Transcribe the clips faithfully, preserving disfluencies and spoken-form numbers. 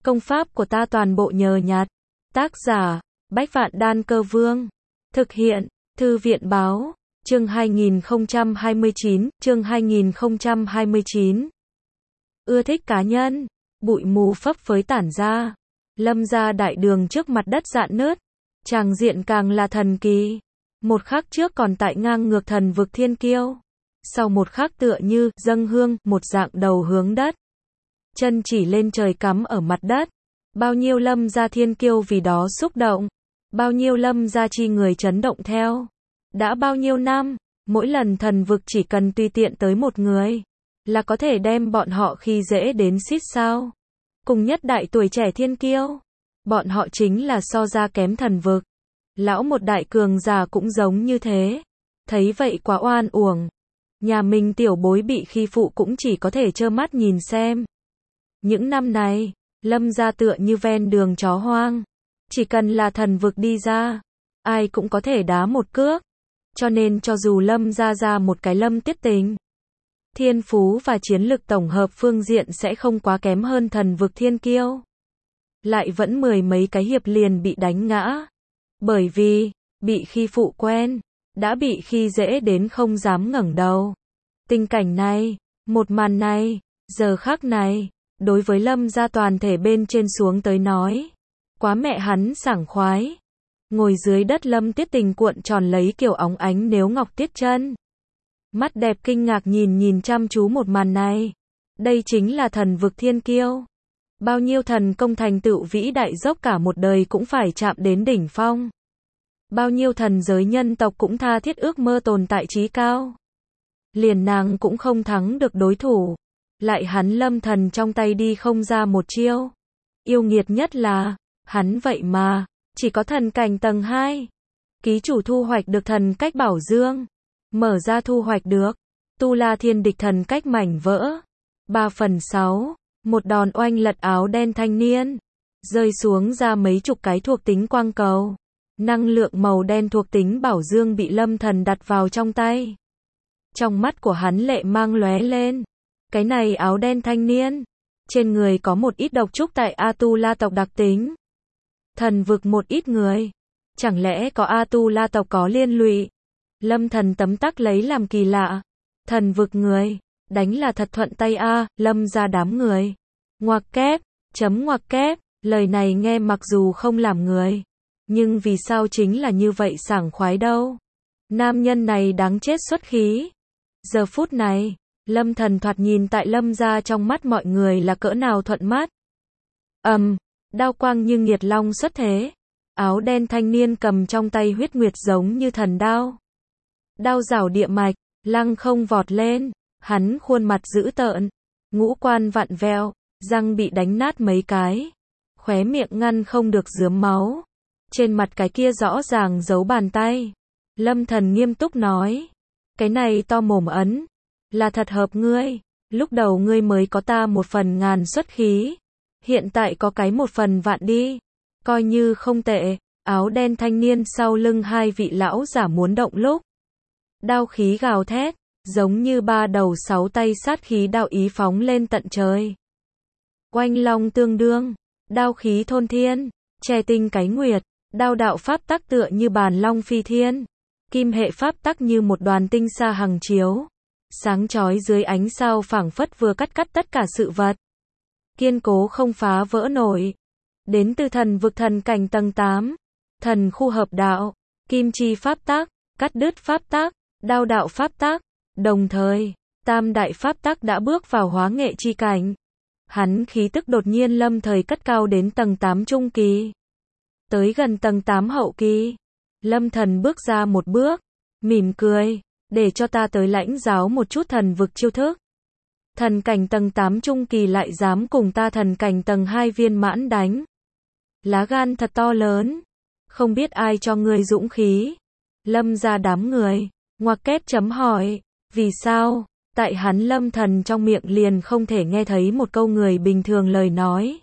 Công pháp của ta toàn bộ nhờ nhặt. Tác giả, Bách Vạn Đan Cơ Vương. Thực hiện, Thư viện báo, chương hai nghìn không trăm hai mươi chín, chương hai nghìn không trăm hai mươi chín. Ưa thích cá nhân, bụi mù phấp phới tản ra. Lâm ra đại đường trước mặt đất rạn nứt. Tràng diện càng là thần kỳ. Một khắc trước còn tại ngang ngược thần vực thiên kiêu. Sau một khắc tựa như dâng hương, một dạng đầu hướng đất. Chân chỉ lên trời cắm ở mặt đất. Bao nhiêu lâm gia thiên kiêu vì đó xúc động. Bao nhiêu lâm gia chi người chấn động theo. Đã bao nhiêu năm, mỗi lần thần vực chỉ cần tùy tiện tới một người, là có thể đem bọn họ khi dễ đến xít sao. Cùng nhất đại tuổi trẻ thiên kiêu. Bọn họ chính là so ra kém thần vực. Lão một đại cường già cũng giống như thế. Thấy vậy quá oan uổng. Nhà mình tiểu bối bị khi phụ cũng chỉ có thể trơ mắt nhìn xem. Những năm này, lâm gia tựa như ven đường chó hoang. Chỉ cần là thần vực đi ra, ai cũng có thể đá một cước. Cho nên cho dù lâm gia ra một cái lâm tiếp tình, thiên phú và chiến lực tổng hợp phương diện sẽ không quá kém hơn thần vực thiên kiêu. Lại vẫn mười mấy cái hiệp liền bị đánh ngã. Bởi vì, bị khi phụ quen, đã bị khi dễ đến không dám ngẩng đầu. Tình cảnh này, một màn này, giờ khắc này, đối với lâm gia toàn thể bên trên xuống tới nói, quá mẹ hắn sảng khoái. Ngồi dưới đất lâm tiết tình cuộn tròn lấy kiểu óng ánh nếu ngọc tiết chân. Mắt đẹp kinh ngạc nhìn nhìn chăm chú một màn này. Đây chính là thần vực thiên kiêu. Bao nhiêu thần công thành tựu vĩ đại dốc cả một đời cũng phải chạm đến đỉnh phong. Bao nhiêu thần giới nhân tộc cũng tha thiết ước mơ tồn tại trí cao. Liền nàng cũng không thắng được đối thủ. Lại hắn lâm thần trong tay đi không ra một chiêu. Yêu nghiệt nhất là, hắn vậy mà, chỉ có thần cảnh tầng hai. Ký chủ thu hoạch được thần cách bảo dương. Mở ra thu hoạch được. Tu La Thiên Địch thần cách mảnh vỡ. ba phần sáu. Một đòn oanh lật áo đen thanh niên. Rơi xuống ra mấy chục cái thuộc tính quang cầu. Năng lượng màu đen thuộc tính bảo dương bị lâm thần đặt vào trong tay. Trong mắt của hắn lệ mang lóe lên. Cái này áo đen thanh niên. Trên người có một ít độc trúc tại A-tu-la tộc đặc tính. Thần vực một ít người. Chẳng lẽ có A-tu-la tộc có liên lụy? Lâm thần tấm tắc lấy làm kỳ lạ. Thần vực người. Đánh là thật thuận tay a, lâm ra đám người. Ngoặc kép, chấm ngoặc kép, lời này nghe mặc dù không làm người. Nhưng vì sao chính là như vậy sảng khoái đâu. Nam nhân này đáng chết xuất khí. Giờ phút này, lâm thần thoạt nhìn tại lâm ra trong mắt mọi người là cỡ nào thuận mắt. Ầm, um, đao quang như nghiệt long xuất thế. Áo đen thanh niên cầm trong tay huyết nguyệt giống như thần đao. Đao rảo địa mạch, lăng không vọt lên. Hắn khuôn mặt dữ tợn, ngũ quan vặn vẹo, răng bị đánh nát mấy cái. Khóe miệng ngăn không được rướm máu. Trên mặt cái kia rõ ràng giấu bàn tay. Lâm thần nghiêm túc nói. Cái này to mồm ấn. Là thật hợp ngươi. Lúc đầu ngươi mới có ta một phần ngàn xuất khí. Hiện tại có cái một phần vạn đi. Coi như không tệ. Áo đen thanh niên sau lưng hai vị lão giả muốn động lúc. Đao khí gào thét. Giống như ba đầu sáu tay sát khí đạo ý phóng lên tận trời. Oanh long tương đương. Đao khí thôn thiên. Che tinh cái nguyệt. Đao đạo pháp tắc tựa như bàn long phi thiên. Kim hệ pháp tắc như một đoàn tinh sa hằng chiếu. Sáng chói dưới ánh sao phảng phất vừa cắt cắt tất cả sự vật. Kiên cố không phá vỡ nổi. Đến từ thần vực thần cảnh tầng tám. Thần khu hợp đạo. Kim chi pháp tắc. Cắt đứt pháp tắc. Đao đạo pháp tắc. Đồng thời, tam đại pháp tắc đã bước vào hóa nghệ chi cảnh. Hắn khí tức đột nhiên lâm thời cất cao đến tầng tám trung kỳ. Tới gần tầng tám hậu kỳ. Lâm thần bước ra một bước. Mỉm cười. Để cho ta tới lãnh giáo một chút thần vực chiêu thức. Thần cảnh tầng tám trung kỳ lại dám cùng ta thần cảnh tầng hai viên mãn đánh. Lá gan thật to lớn. Không biết ai cho ngươi dũng khí. Lâm ra đám người. Ngoặc kép chấm hỏi. Vì sao? Tại hắn lâm thần trong miệng liền không thể nghe thấy một câu người bình thường lời nói.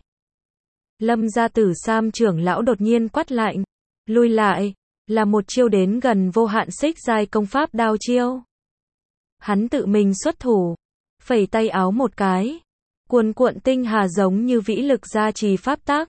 Lâm gia tử Sam trưởng lão đột nhiên quát lạnh. Lui lại. Là một chiêu đến gần vô hạn xích giai công pháp đao chiêu. Hắn tự mình xuất thủ. Phẩy tay áo một cái. Cuồn cuộn tinh hà giống như vĩ lực gia trì pháp tắc.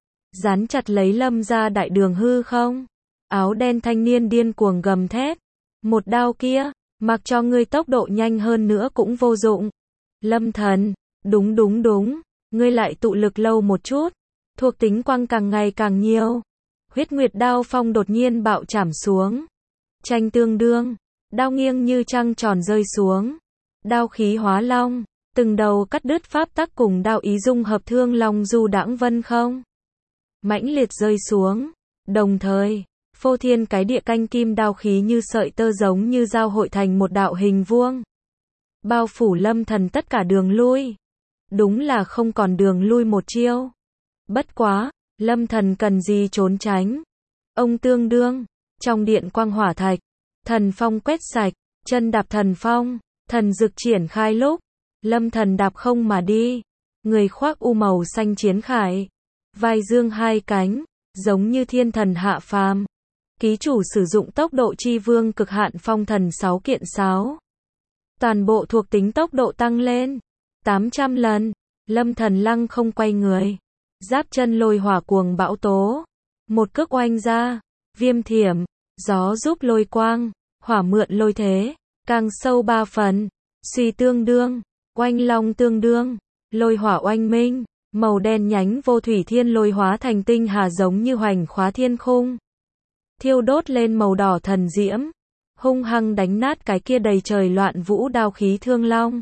Dán chặt lấy Lâm gia đại đường hư không. Áo đen thanh niên điên cuồng gầm thét. Một đao kia, mặc cho ngươi tốc độ nhanh hơn nữa cũng vô dụng. Lâm thần, đúng đúng đúng, ngươi lại tụ lực lâu một chút. Thuộc tính quang càng ngày càng nhiều. Huyết nguyệt đao phong đột nhiên bạo chảm xuống. Tranh tương đương, đao nghiêng như trăng tròn rơi xuống. Đao khí hóa long, từng đầu cắt đứt pháp tắc cùng đao ý dung hợp thương long du đãng vân không. Mãnh liệt rơi xuống, đồng thời, phô thiên cái địa canh kim đao khí như sợi tơ giống như giao hội thành một đạo hình vuông. Bao phủ Lâm thần tất cả đường lui. Đúng là không còn đường lui một chiêu. Bất quá, Lâm thần cần gì trốn tránh. Ông tương đương, trong điện quang hỏa thạch, thần phong quét sạch, chân đạp thần phong, thần dực triển khai lúc, Lâm thần đạp không mà đi, người khoác u màu xanh chiến khải, vai dương hai cánh, giống như thiên thần hạ phàm. Ký chủ sử dụng tốc độ chi vương cực hạn phong thần sáu kiện sáo. Toàn bộ thuộc tính tốc độ tăng lên tám trăm lần. Lâm thần lăng không quay người, giáp chân lôi hỏa cuồng bão tố, một cước oanh ra, viêm thiểm, gió giúp lôi quang, hỏa mượn lôi thế, càng sâu ba phần, suy tương đương, oanh long tương đương, lôi hỏa oanh minh, màu đen nhánh vô thủy thiên lôi hóa thành tinh hà giống như hoành khóa thiên khung, thiêu đốt lên màu đỏ thần diễm, hung hăng đánh nát cái kia đầy trời loạn vũ đao khí thương long.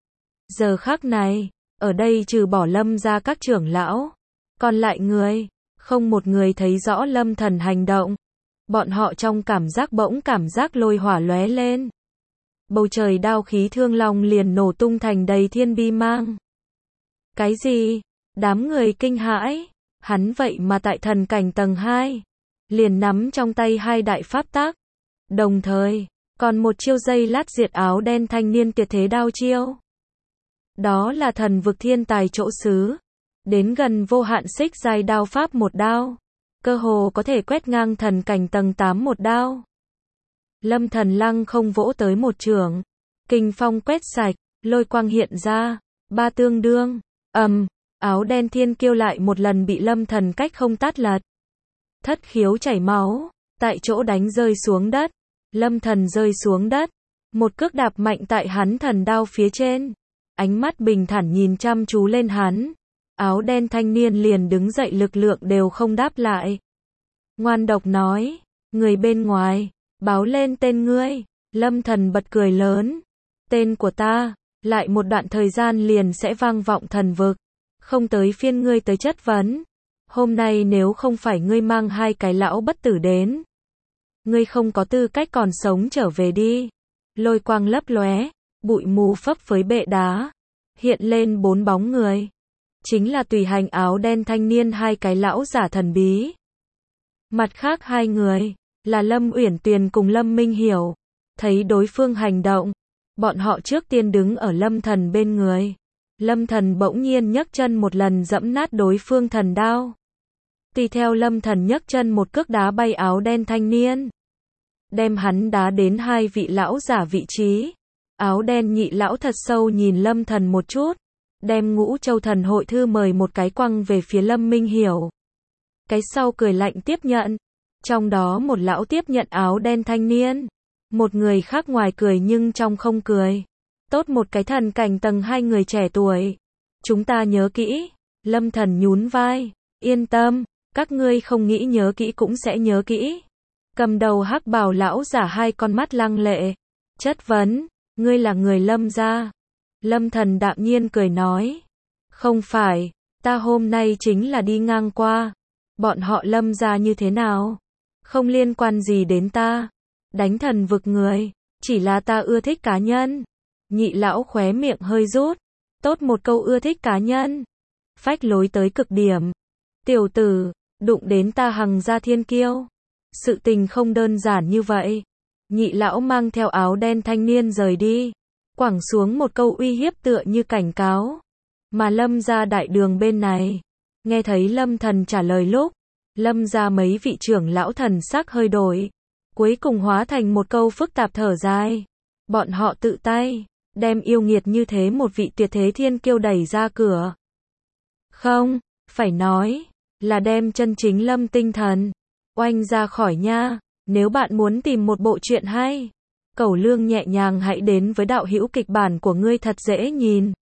Giờ khắc này, ở đây trừ bỏ Lâm ra các trưởng lão, còn lại người, không một người thấy rõ Lâm thần hành động. Bọn họ trong cảm giác bỗng cảm giác lôi hỏa lóe lên. Bầu trời đao khí thương long liền nổ tung thành đầy thiên bi mang. Cái gì? Đám người kinh hãi. Hắn vậy mà tại thần cảnh tầng hai. Liền nắm trong tay hai đại pháp tác. Đồng thời, còn một chiêu dây lát diệt áo đen thanh niên tuyệt thế đao chiêu. Đó là thần vực thiên tài chỗ xứ. Đến gần vô hạn xích dài đao pháp một đao. Cơ hồ có thể quét ngang thần cảnh tầng tám một đao. Lâm thần lăng không vỗ tới một trường. Kình phong quét sạch, lôi quang hiện ra. Ba tương đương, ầm, áo đen thiên kiêu lại một lần bị Lâm thần cách không tát lật. Thất khiếu chảy máu, tại chỗ đánh rơi xuống đất. Lâm thần rơi xuống đất. Một cước đạp mạnh tại hắn thần đao phía trên. Ánh mắt bình thản nhìn chăm chú lên hắn. Áo đen thanh niên liền đứng dậy lực lượng đều không đáp lại. Ngoan độc nói, người bên ngoài, báo lên tên ngươi. Lâm thần bật cười lớn. Tên của ta, lại một đoạn thời gian liền sẽ vang vọng thần vực. Không tới phiên ngươi tới chất vấn. Hôm nay nếu không phải ngươi mang hai cái lão bất tử đến, ngươi không có tư cách còn sống trở về đi. Lôi quang lấp lóe, bụi mù phấp phới bệ đá. Hiện lên bốn bóng người. Chính là tùy hành áo đen thanh niên hai cái lão giả thần bí. Mặt khác hai người, là Lâm Uyển Tuyền cùng Lâm Minh Hiểu. Thấy đối phương hành động, bọn họ trước tiên đứng ở Lâm thần bên người. Lâm thần bỗng nhiên nhấc chân một lần dẫm nát đối phương thần đao. Tùy theo Lâm thần nhấc chân một cước đá bay áo đen thanh niên. Đem hắn đá đến hai vị lão giả vị trí. Áo đen nhị lão thật sâu nhìn Lâm thần một chút. Đem Ngũ Châu Thần Hội Thư mời một cái quăng về phía Lâm Minh Hiểu. Cái sau cười lạnh tiếp nhận. Trong đó một lão tiếp nhận áo đen thanh niên. Một người khác ngoài cười nhưng trong không cười. Tốt một cái thần cảnh tầng hai người trẻ tuổi. Chúng ta nhớ kỹ. Lâm thần nhún vai. Yên tâm, các ngươi không nghĩ nhớ kỹ cũng sẽ nhớ kỹ. Cầm đầu hắc bào lão giả hai con mắt lăng lệ. Chất vấn, ngươi là người Lâm gia? Lâm thần đạm nhiên cười nói. Không phải, ta hôm nay chính là đi ngang qua. Bọn họ Lâm gia như thế nào? Không liên quan gì đến ta. Đánh thần vực người, chỉ là ta ưa thích cá nhân. Nhị lão khóe miệng hơi rút. Tốt một câu ưa thích cá nhân. Phách lối tới cực điểm. Tiểu tử, đụng đến ta Hằng gia thiên kiêu. Sự tình không đơn giản như vậy. Nhị lão mang theo áo đen thanh niên rời đi. Quẳng xuống một câu uy hiếp tựa như cảnh cáo. Mà Lâm gia đại đường bên này. Nghe thấy Lâm thần trả lời lúc. Lâm gia mấy vị trưởng lão thần sắc hơi đổi. Cuối cùng hóa thành một câu phức tạp thở dài. Bọn họ tự tay đem yêu nghiệt như thế một vị tuyệt thế thiên kiêu đẩy ra cửa. Không, phải nói, là đem chân chính Lâm Tinh Thần oanh ra khỏi nha. Nếu bạn muốn tìm một bộ truyện hay, Cẩu Lương nhẹ nhàng hãy đến với đạo hữu kịch bản của ngươi thật dễ nhìn.